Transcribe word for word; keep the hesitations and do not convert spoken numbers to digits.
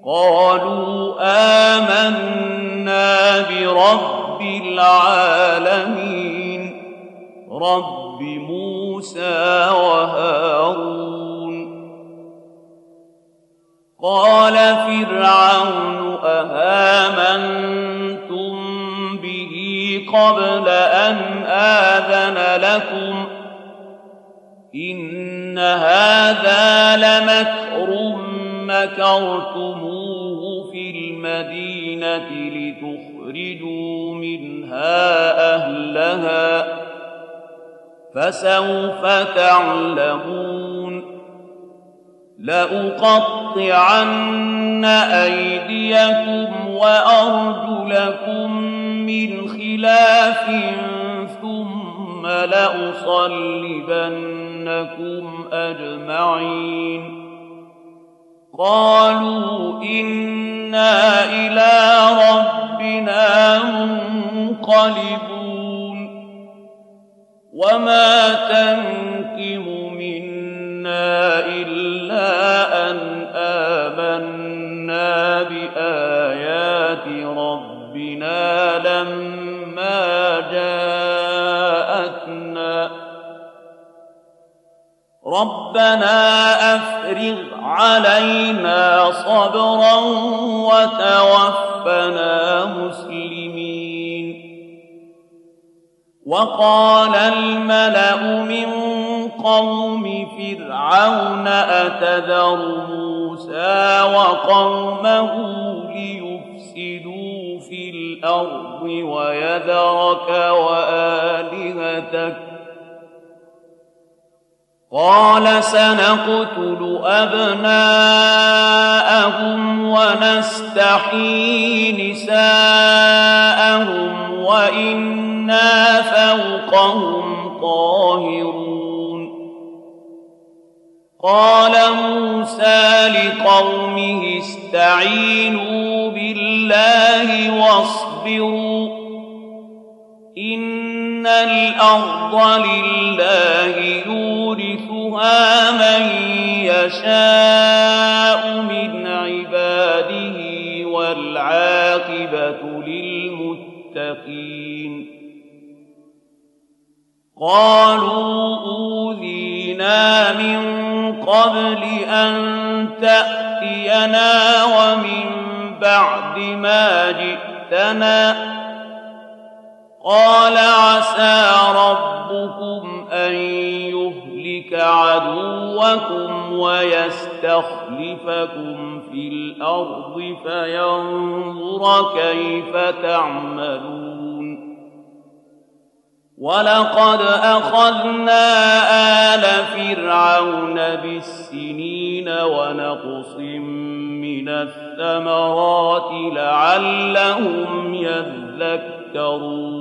قالوا آمنا برب العالمين رب موسى وهارون. قال فرعون أآمنتم به قبل أن آذن لكم إن هذا لمكر مكرتموه في المدينة لتخرجوا منها أهلها فسوف تعلمون. لأقطعن أيديكم وأرجلكم من خلاف ثم لأصلبنكم أجمعين. قالوا إنا إلى ربنا منقلبون. وما تنقم منا إلا أن آمنا بآيات ربنا لما جاءتنا. ربنا أفرغ علينا صبرا وتوفنا مسلمين. وقال الملأ من قوم فرعون أتذر موسى وقومه ليفسدوا في الأرض ويذرك وآلهتك قال سنقتل أبناءهم ونستحيي نساءهم وإنا فوقهم قاهرون. قال موسى لقومه استعينوا بالله واصبروا إن الأرض لله يورثها من يشاء من عباده والعاقبة للمتقين. قالوا أوذينا من قبل أن تأتينا ومن بعد ما جئتنا. قال عسى ربكم أن يهلك عدوكم ويستخلفكم في الأرض فينظر كيف تعملون. ولقد أخذنا آل فرعون بالسنين ونقص من الثمرات لعلهم يذكرون.